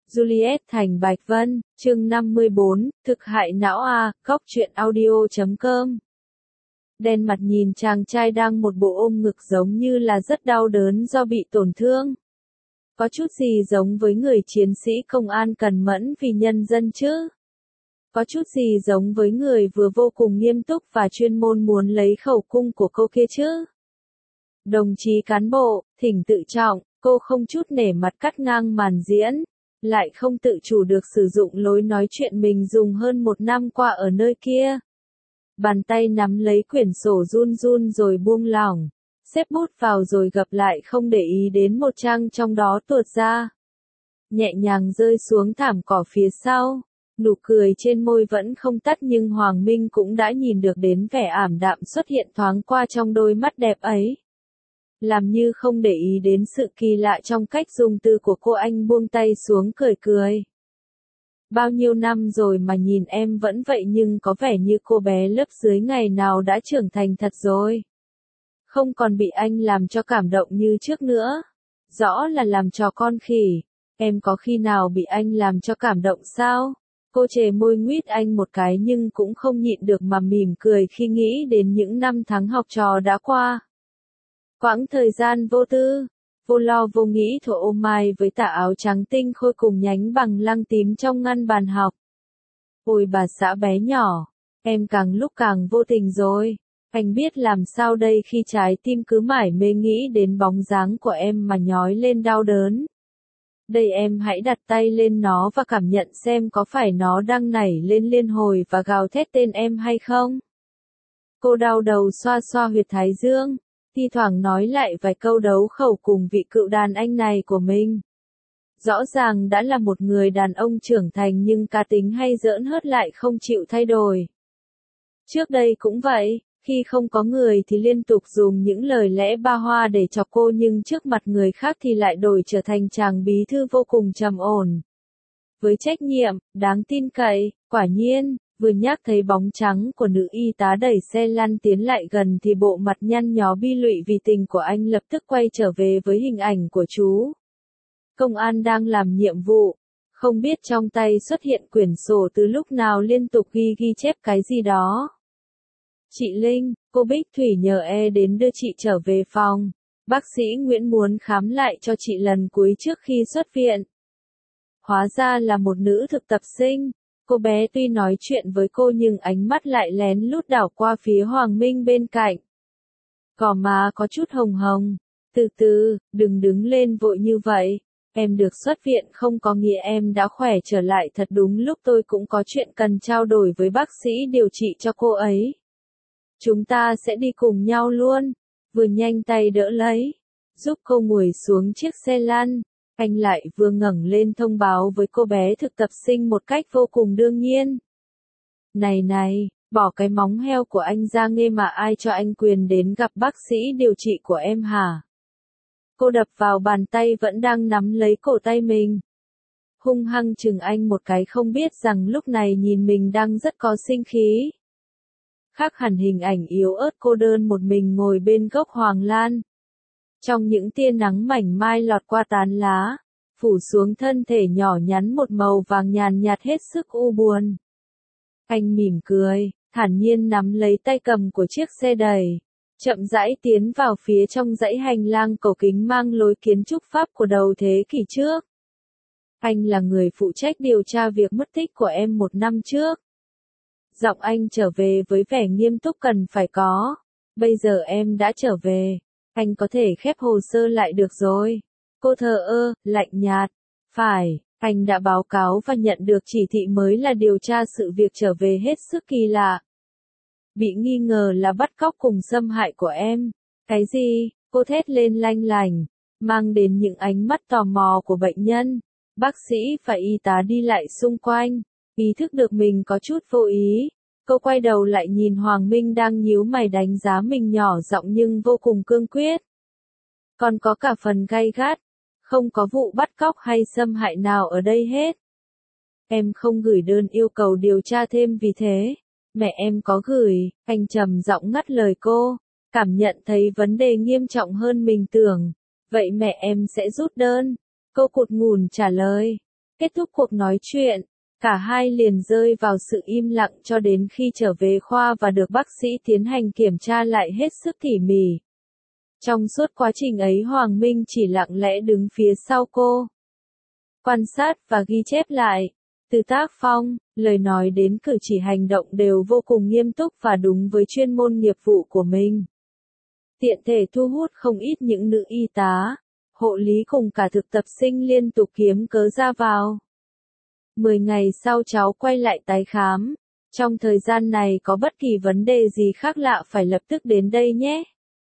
Juliet Thành Bạch Vân, chương 54, thực hại não a, góc truyện audio.com. Đen mặt nhìn chàng trai đang một bộ ôm ngực giống như là rất đau đớn do bị tổn thương. Có chút gì giống với người chiến sĩ công an cần mẫn vì nhân dân chứ? Có chút gì giống với người vừa vô cùng nghiêm túc và chuyên môn muốn lấy khẩu cung của cô kia chứ? Đồng chí cán bộ, thỉnh tự trọng, cô không chút nể mặt cắt ngang màn diễn, lại không tự chủ được sử dụng lối nói chuyện mình dùng hơn 1 năm qua ở nơi kia. Bàn tay nắm lấy quyển sổ run run rồi buông lỏng, xếp bút vào rồi gập lại không để ý đến một trang trong đó tuột ra. Nhẹ nhàng rơi xuống thảm cỏ phía sau, nụ cười trên môi vẫn không tắt nhưng Hoàng Minh cũng đã nhìn được đến vẻ ảm đạm xuất hiện thoáng qua trong đôi mắt đẹp ấy. Làm như không để ý đến sự kỳ lạ trong cách dùng từ của cô, anh buông tay xuống cười cười. Bao nhiêu năm rồi mà nhìn em vẫn vậy nhưng có vẻ như cô bé lớp dưới ngày nào đã trưởng thành thật rồi. Không còn bị anh làm cho cảm động như trước nữa. Rõ là làm trò con khỉ. Em có khi nào bị anh làm cho cảm động sao? Cô chề môi nguýt anh một cái nhưng cũng không nhịn được mà mỉm cười khi nghĩ đến những năm tháng học trò đã qua. Quãng thời gian vô tư, vô lo vô nghĩ thuở ô mai với tà áo trắng tinh khôi cùng nhánh bằng lăng tím trong ngăn bàn học. Ôi bà xã bé nhỏ, em càng lúc càng vô tình rồi. Anh biết làm sao đây khi trái tim cứ mải mê nghĩ đến bóng dáng của em mà nhói lên đau đớn. Đây em hãy đặt tay lên nó và cảm nhận xem có phải nó đang nảy lên liên hồi và gào thét tên em hay không. Cô đau đầu xoa xoa huyệt thái dương, thi thoảng nói lại vài câu đấu khẩu cùng vị cựu đàn anh này của mình. Rõ ràng đã là một người đàn ông trưởng thành nhưng cá tính hay giỡn hớt lại không chịu thay đổi. Trước đây cũng vậy, khi không có người thì liên tục dùng những lời lẽ ba hoa để chọc cô nhưng trước mặt người khác thì lại đổi trở thành chàng bí thư vô cùng trầm ổn. Với trách nhiệm, đáng tin cậy, quả nhiên, vừa nhắc thấy bóng trắng của nữ y tá đẩy xe lăn tiến lại gần thì bộ mặt nhăn nhó bi lụy vì tình của anh lập tức quay trở về với hình ảnh của chú. Công an đang làm nhiệm vụ, không biết trong tay xuất hiện quyển sổ từ lúc nào liên tục ghi chép cái gì đó. Chị Linh, cô Bích Thủy nhờ đến đưa chị trở về phòng. Bác sĩ Nguyễn muốn khám lại cho chị lần cuối trước khi xuất viện. Hóa ra là một nữ thực tập sinh. Cô bé tuy nói chuyện với cô nhưng ánh mắt lại lén lút đảo qua phía Hoàng Minh bên cạnh. Gò má có chút hồng hồng. Từ từ, đừng đứng lên vội như vậy. Em được xuất viện không có nghĩa em đã khỏe trở lại, thật đúng lúc tôi cũng có chuyện cần trao đổi với bác sĩ điều trị cho cô ấy. Chúng ta sẽ đi cùng nhau luôn. Vừa nhanh tay đỡ lấy, giúp cô ngồi xuống chiếc xe lăn. Anh lại vừa ngẩng lên thông báo với cô bé thực tập sinh một cách vô cùng đương nhiên. Này, bỏ cái móng heo của anh ra nghe mà ai cho anh quyền đến gặp bác sĩ điều trị của em hả? Cô đập vào bàn tay vẫn đang nắm lấy cổ tay mình. Hung hăng chừng anh một cái không biết rằng lúc này nhìn mình đang rất có sinh khí. Khác hẳn hình ảnh yếu ớt cô đơn một mình ngồi bên gốc hoàng lan. Trong những tia nắng mảnh mai lọt qua tán lá, phủ xuống thân thể nhỏ nhắn một màu vàng nhàn nhạt hết sức u buồn. Anh mỉm cười, thản nhiên nắm lấy tay cầm của chiếc xe đẩy, chậm rãi tiến vào phía trong dãy hành lang cổ kính mang lối kiến trúc Pháp của đầu thế kỷ trước. Anh là người phụ trách điều tra việc mất tích của em 1 năm trước. Giọng anh trở về với vẻ nghiêm túc cần phải có. Bây giờ em đã trở về. Anh có thể khép hồ sơ lại được rồi. Cô thờ ơ, lạnh nhạt. Phải, anh đã báo cáo và nhận được chỉ thị mới là điều tra sự việc trở về hết sức kỳ lạ. Bị nghi ngờ là bắt cóc cùng xâm hại của em. Cái gì? Cô thét lên lanh lành, mang đến những ánh mắt tò mò của bệnh nhân. Bác sĩ và y tá đi lại xung quanh, ý thức được mình có chút vô ý. Cô quay đầu lại nhìn Hoàng Minh đang nhíu mày đánh giá mình nhỏ giọng nhưng vô cùng cương quyết. Còn có cả phần gay gắt, không có vụ bắt cóc hay xâm hại nào ở đây hết. Em không gửi đơn yêu cầu điều tra thêm vì thế. Mẹ em có gửi, anh trầm giọng ngắt lời cô, cảm nhận thấy vấn đề nghiêm trọng hơn mình tưởng. Vậy mẹ em sẽ rút đơn. Cô cụt ngùn trả lời. Kết thúc cuộc nói chuyện, cả hai liền rơi vào sự im lặng cho đến khi trở về khoa và được bác sĩ tiến hành kiểm tra lại hết sức tỉ mỉ. Trong suốt quá trình ấy Hoàng Minh chỉ lặng lẽ đứng phía sau cô, quan sát và ghi chép lại. Từ tác phong, lời nói đến cử chỉ hành động đều vô cùng nghiêm túc và đúng với chuyên môn nghiệp vụ của mình. Tiện thể thu hút không ít những nữ y tá, hộ lý cùng cả thực tập sinh liên tục kiếm cớ ra vào. 10 ngày sau cháu quay lại tái khám. Trong thời gian này có bất kỳ vấn đề gì khác lạ phải lập tức đến đây nhé.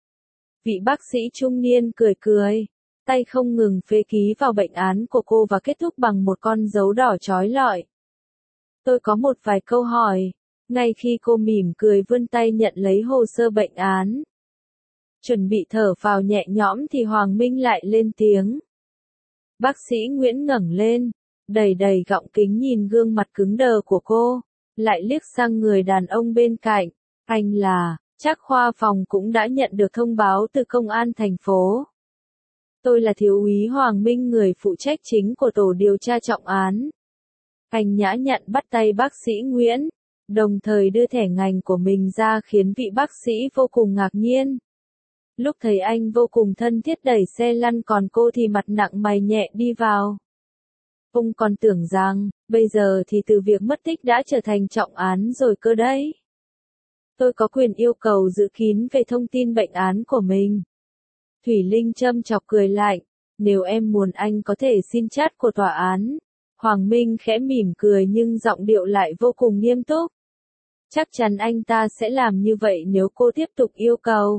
Vị bác sĩ trung niên cười cười, tay không ngừng phê ký vào bệnh án của cô và kết thúc bằng một con dấu đỏ chói lọi. Tôi có một vài câu hỏi. Ngay khi cô mỉm cười vươn tay nhận lấy hồ sơ bệnh án, chuẩn bị thở phào nhẹ nhõm thì Hoàng Minh lại lên tiếng. Bác sĩ Nguyễn ngẩng lên, đầy đầy gọng kính nhìn gương mặt cứng đờ của cô, lại liếc sang người đàn ông bên cạnh. Anh là, chắc khoa phòng cũng đã nhận được thông báo từ công an thành phố. Tôi là thiếu úy Hoàng Minh, người phụ trách chính của tổ điều tra trọng án. Anh nhã nhặn bắt tay bác sĩ Nguyễn, đồng thời đưa thẻ ngành của mình ra khiến vị bác sĩ vô cùng ngạc nhiên. Lúc thấy anh vô cùng thân thiết đẩy xe lăn còn cô thì mặt nặng mày nhẹ đi vào. Ông còn tưởng rằng, bây giờ thì từ việc mất tích đã trở thành trọng án rồi cơ đấy. Tôi có quyền yêu cầu giữ kín về thông tin bệnh án của mình. Thủy Linh châm chọc cười lạnh, nếu em muốn anh có thể xin chat của tòa án. Hoàng Minh khẽ mỉm cười nhưng giọng điệu lại vô cùng nghiêm túc. Chắc chắn anh ta sẽ làm như vậy nếu cô tiếp tục yêu cầu.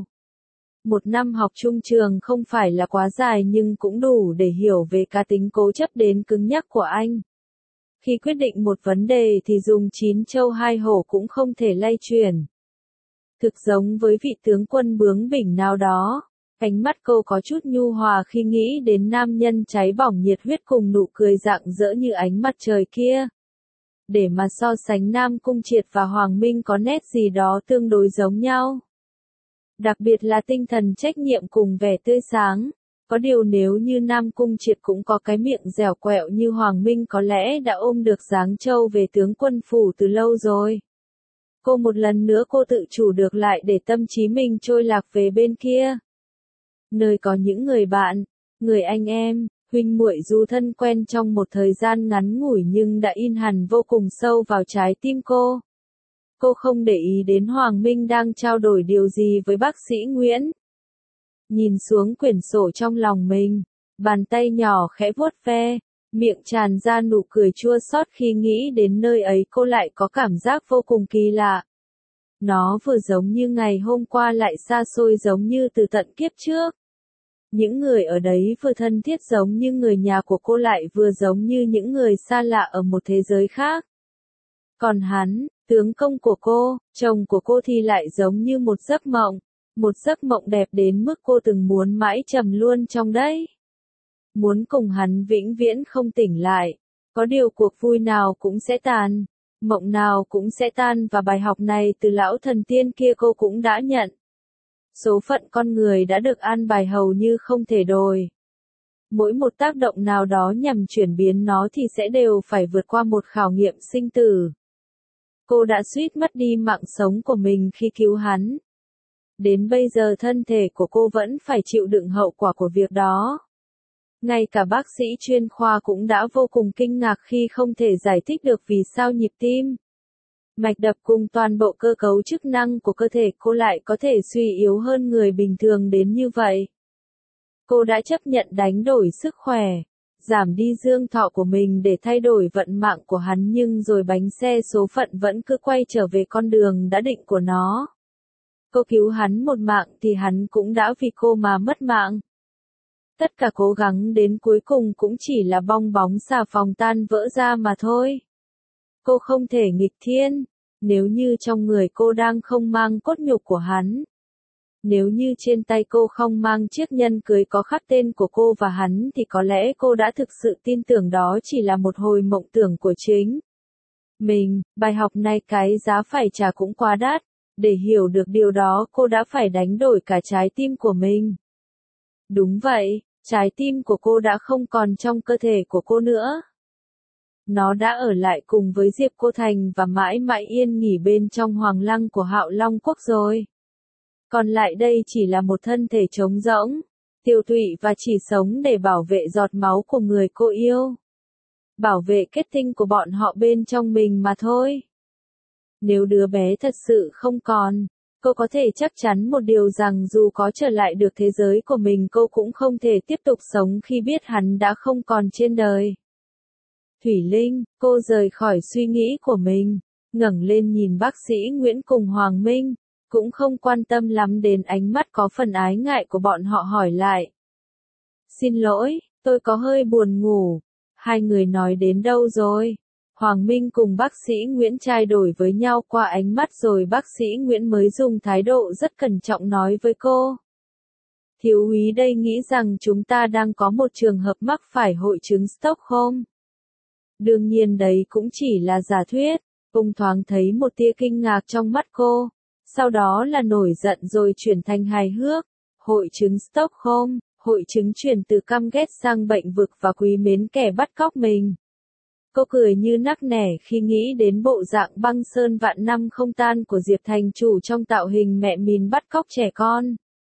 1 năm học chung trường không phải là quá dài nhưng cũng đủ để hiểu về cá tính cố chấp đến cứng nhắc của anh. Khi quyết định một vấn đề thì dùng 9 châu 2 hổ cũng không thể lay chuyển. Thực giống với vị tướng quân bướng bỉnh nào đó. Ánh mắt cô có chút nhu hòa khi nghĩ đến nam nhân cháy bỏng nhiệt huyết cùng nụ cười rạng rỡ như ánh mặt trời kia. Để mà so sánh Nam Cung Triệt và Hoàng Minh có nét gì đó tương đối giống nhau. Đặc biệt là tinh thần trách nhiệm cùng vẻ tươi sáng. Có điều nếu như Nam Cung Triệt cũng có cái miệng dẻo quẹo như Hoàng Minh có lẽ đã ôm được Giáng Châu về tướng quân phủ từ lâu rồi. Cô một lần nữa cô tự chủ được lại để tâm trí mình trôi lạc về bên kia. Nơi có những người bạn, người anh em, huynh muội dù thân quen trong một thời gian ngắn ngủi nhưng đã in hẳn vô cùng sâu vào trái tim cô. Cô không để ý đến Hoàng Minh đang trao đổi điều gì với bác sĩ Nguyễn. Nhìn xuống quyển sổ trong lòng mình, bàn tay nhỏ khẽ vuốt ve, miệng tràn ra nụ cười chua xót khi nghĩ đến nơi ấy cô lại có cảm giác vô cùng kỳ lạ. Nó vừa giống như ngày hôm qua lại xa xôi giống như từ tận kiếp trước. Những người ở đấy vừa thân thiết giống như người nhà của cô lại vừa giống như những người xa lạ ở một thế giới khác. Còn hắn, tướng công của cô, chồng của cô thì lại giống như một giấc mộng đẹp đến mức cô từng muốn mãi trầm luôn trong đấy. Muốn cùng hắn vĩnh viễn không tỉnh lại, có điều cuộc vui nào cũng sẽ tàn, mộng nào cũng sẽ tan và bài học này từ lão thần tiên kia cô cũng đã nhận. Số phận con người đã được an bài hầu như không thể đổi. Mỗi một tác động nào đó nhằm chuyển biến nó thì sẽ đều phải vượt qua một khảo nghiệm sinh tử. Cô đã suýt mất đi mạng sống của mình khi cứu hắn. Đến bây giờ thân thể của cô vẫn phải chịu đựng hậu quả của việc đó. Ngay cả bác sĩ chuyên khoa cũng đã vô cùng kinh ngạc khi không thể giải thích được vì sao nhịp tim, mạch đập cùng toàn bộ cơ cấu chức năng của cơ thể cô lại có thể suy yếu hơn người bình thường đến như vậy. Cô đã chấp nhận đánh đổi sức khỏe, giảm đi dương thọ của mình để thay đổi vận mạng của hắn nhưng rồi bánh xe số phận vẫn cứ quay trở về con đường đã định của nó. Cô cứu hắn một mạng thì hắn cũng đã vì cô mà mất mạng. Tất cả cố gắng đến cuối cùng cũng chỉ là bong bóng xà phòng tan vỡ ra mà thôi. Cô không thể nghịch thiên, nếu như trong người cô đang không mang cốt nhục của hắn. Nếu như trên tay cô không mang chiếc nhân cưới có khắc tên của cô và hắn thì có lẽ cô đã thực sự tin tưởng đó chỉ là một hồi mộng tưởng của chính mình. Bài học này cái giá phải trả cũng quá đắt. Để hiểu được điều đó cô đã phải đánh đổi cả trái tim của mình. Đúng vậy, trái tim của cô đã không còn trong cơ thể của cô nữa. Nó đã ở lại cùng với Diệp Cô Thành và mãi mãi yên nghỉ bên trong hoàng lăng của Hạo Long Quốc rồi. Còn lại đây chỉ là một thân thể trống rỗng, tiêu tụy và chỉ sống để bảo vệ giọt máu của người cô yêu. Bảo vệ kết tinh của bọn họ bên trong mình mà thôi. Nếu đứa bé thật sự không còn, cô có thể chắc chắn một điều rằng dù có trở lại được thế giới của mình cô cũng không thể tiếp tục sống khi biết hắn đã không còn trên đời. Thủy Linh, cô rời khỏi suy nghĩ của mình, ngẩng lên nhìn bác sĩ Nguyễn cùng Hoàng Minh, cũng không quan tâm lắm đến ánh mắt có phần ái ngại của bọn họ hỏi lại. Xin lỗi, tôi có hơi buồn ngủ. Hai người nói đến đâu rồi? Hoàng Minh cùng bác sĩ Nguyễn trao đổi với nhau qua ánh mắt rồi bác sĩ Nguyễn mới dùng thái độ rất cẩn trọng nói với cô. Thiếu úy đây nghĩ rằng chúng ta đang có một trường hợp mắc phải hội chứng Stockholm. Đương nhiên đấy cũng chỉ là giả thuyết, ông thoáng thấy một tia kinh ngạc trong mắt cô, sau đó là nổi giận rồi chuyển thành hài hước. Hội chứng Stockholm, hội chứng chuyển từ căm ghét sang bệnh vực và quý mến kẻ bắt cóc mình. Cô cười như nắc nẻ khi nghĩ đến bộ dạng băng sơn vạn năm không tan của Diệp thành chủ trong tạo hình mẹ mìn bắt cóc trẻ con.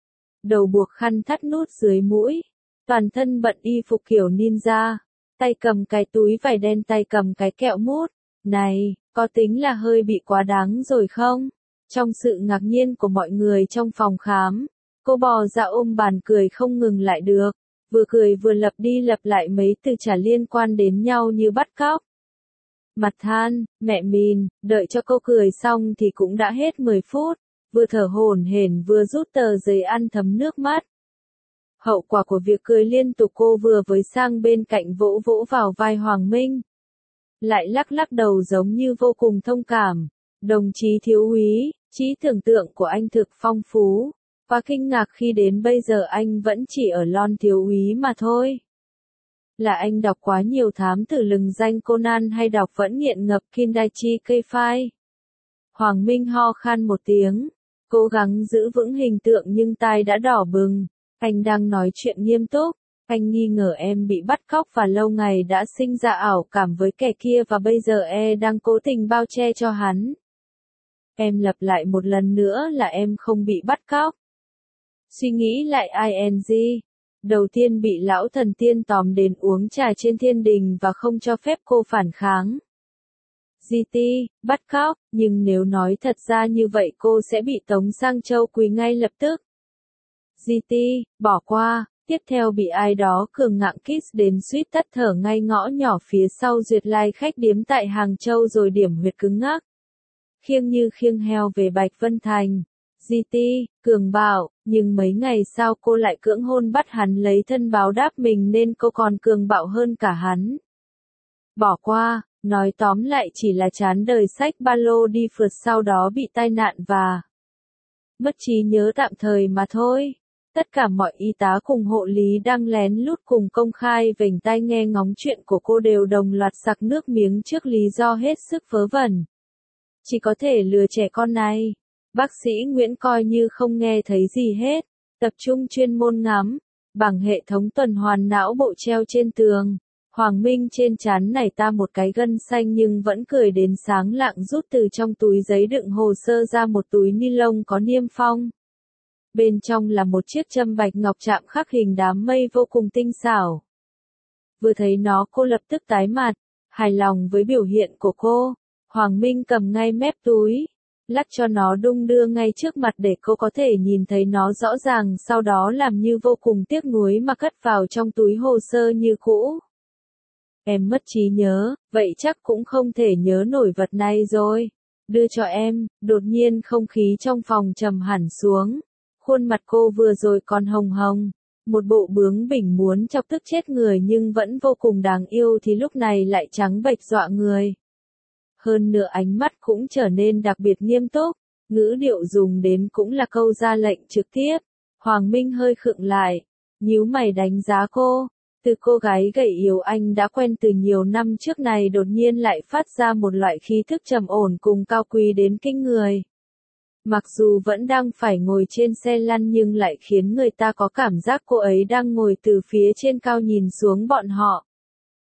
Đầu buộc khăn thắt nút dưới mũi, toàn thân bận y phục kiểu ninja, tay cầm cái túi vải đen tay cầm cái kẹo mút. Này, có tính là hơi bị quá đáng rồi không? Trong sự ngạc nhiên của mọi người trong phòng khám, cô bò ra ôm bàn cười không ngừng lại được, vừa cười vừa lặp đi lặp lại mấy từ chả liên quan đến nhau như bắt cóc. Mặt than, mẹ mìn, đợi cho cô cười xong thì cũng đã hết 10 phút, vừa thở hổn hển vừa rút tờ giấy ăn thấm nước mắt. Hậu quả của việc cười liên tục cô vừa với sang bên cạnh vỗ vỗ vào vai Hoàng Minh. Lại lắc lắc đầu giống như vô cùng thông cảm. Đồng chí thiếu úy, trí tưởng tượng của anh thực phong phú. Và kinh ngạc khi đến bây giờ anh vẫn chỉ ở lon thiếu úy mà thôi. Là anh đọc quá nhiều thám tử lừng danh Conan hay đọc vẫn nghiện ngập Kindaichi Keifai? Hoàng Minh ho khan một tiếng, cố gắng giữ vững hình tượng nhưng tai đã đỏ bừng. Anh đang nói chuyện nghiêm túc, anh nghi ngờ em bị bắt cóc và lâu ngày đã sinh ra ảo cảm với kẻ kia và bây giờ đang cố tình bao che cho hắn. Em lặp lại một lần nữa là em không bị bắt cóc. Suy nghĩ lại ing. Đầu tiên bị lão thần tiên tóm đến uống trà trên thiên đình và không cho phép cô phản kháng. GT, bắt cóc, nhưng nếu nói thật ra như vậy cô sẽ bị tống sang Châu Quý ngay lập tức. GT, bỏ qua, tiếp theo bị ai đó cường ngạng kiss đến suýt tắt thở ngay ngõ nhỏ phía sau duyệt lai khách điếm tại Hàng Châu rồi điểm huyệt cứng ngắc. Khiêng như khiêng heo về Bạch Vân Thành. GT, cường bạo, nhưng mấy ngày sau cô lại cưỡng hôn bắt hắn lấy thân báo đáp mình nên cô còn cường bạo hơn cả hắn. Bỏ qua, nói tóm lại chỉ là chán đời xách ba lô đi phượt sau đó bị tai nạn và mất trí nhớ tạm thời mà thôi. Tất cả mọi y tá cùng hộ lý đang lén lút cùng công khai vểnh tai nghe ngóng chuyện của cô đều đồng loạt sặc nước miếng trước lý do hết sức vớ vẩn. Chỉ có thể lừa trẻ con này. Bác sĩ Nguyễn coi như không nghe thấy gì hết, tập trung chuyên môn ngắm, bằng hệ thống tuần hoàn não bộ treo trên tường. Hoàng Minh trên trán nảy ta một cái gân xanh nhưng vẫn cười đến sáng lạng rút từ trong túi giấy đựng hồ sơ ra một túi ni lông có niêm phong. Bên trong là một chiếc châm bạch ngọc chạm khắc hình đám mây vô cùng tinh xảo. Vừa thấy nó cô lập tức tái mặt, hài lòng với biểu hiện của cô. Hoàng Minh cầm ngay mép túi, lắc cho nó đung đưa ngay trước mặt để cô có thể nhìn thấy nó rõ ràng, sau đó làm như vô cùng tiếc nuối mà cất vào trong túi hồ sơ như cũ. Em mất trí nhớ, vậy chắc cũng không thể nhớ nổi vật này rồi. Đưa cho em, đột nhiên không khí trong phòng trầm hẳn xuống. Khuôn mặt cô vừa rồi còn hồng hồng, một bộ bướng bỉnh muốn chọc tức chết người nhưng vẫn vô cùng đáng yêu thì lúc này lại trắng bệch dọa người. Hơn nữa ánh mắt cũng trở nên đặc biệt nghiêm túc, ngữ điệu dùng đến cũng là câu ra lệnh trực tiếp. Hoàng Minh hơi khựng lại, nhíu mày đánh giá cô. Từ cô gái gầy yếu anh đã quen từ nhiều năm trước này đột nhiên lại phát ra một loại khí thức trầm ổn cùng cao quý đến kinh người. Mặc dù vẫn đang phải ngồi trên xe lăn nhưng lại khiến người ta có cảm giác cô ấy đang ngồi từ phía trên cao nhìn xuống bọn họ.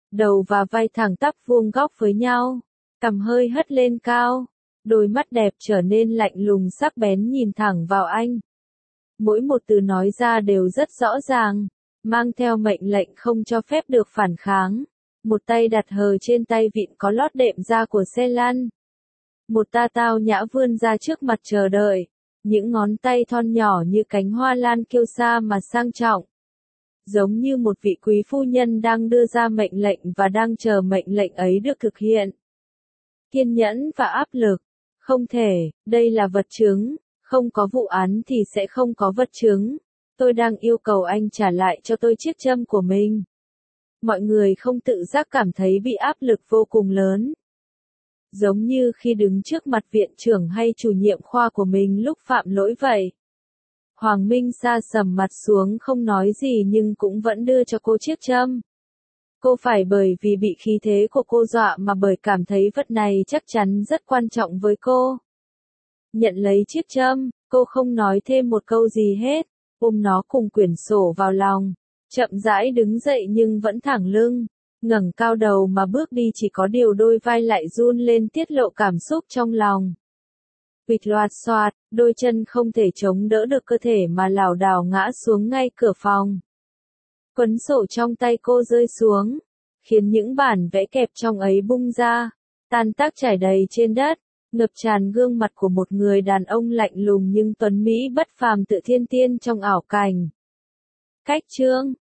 đầu và vai thẳng tắp vuông góc với nhau, cằm hơi hất lên cao, đôi mắt đẹp trở nên lạnh lùng sắc bén nhìn thẳng vào anh. Mỗi một từ nói ra đều rất rõ ràng, mang theo mệnh lệnh không cho phép được phản kháng. Một tay đặt hờ trên tay vịn có lót đệm da của xe lăn. Một ta tao nhã vươn ra trước mặt chờ đợi, những ngón tay thon nhỏ như cánh hoa lan kiêu sa mà sang trọng. Giống như một vị quý phu nhân đang đưa ra mệnh lệnh và đang chờ mệnh lệnh ấy được thực hiện. Kiên nhẫn và áp lực. Không thể, đây là vật chứng, không có vụ án thì sẽ không có vật chứng. Tôi đang yêu cầu anh trả lại cho tôi chiếc châm của mình. Mọi người không tự giác cảm thấy bị áp lực vô cùng lớn. Giống như khi đứng trước mặt viện trưởng hay chủ nhiệm khoa của mình lúc phạm lỗi vậy. Hoàng Minh sa sầm mặt xuống không nói gì nhưng cũng vẫn đưa cho cô chiếc châm. Cô phải bởi vì bị khí thế của cô dọa mà bởi cảm thấy vật này chắc chắn rất quan trọng với cô. Nhận lấy chiếc châm, cô không nói thêm một câu gì hết, ôm nó cùng quyển sổ vào lòng, chậm rãi đứng dậy nhưng vẫn thẳng lưng, ngẩng cao đầu mà bước đi chỉ có điều đôi vai lại run lên tiết lộ cảm xúc trong lòng. Bịch loạt xoạt, đôi chân không thể chống đỡ được cơ thể mà lảo đảo ngã xuống ngay cửa phòng. Cuốn sổ trong tay cô rơi xuống, khiến những bản vẽ kẹp trong ấy bung ra, tan tác trải đầy trên đất, ngập tràn gương mặt của một người đàn ông lạnh lùng nhưng tuấn mỹ bất phàm tự thiên tiên trong ảo cảnh. Cách chương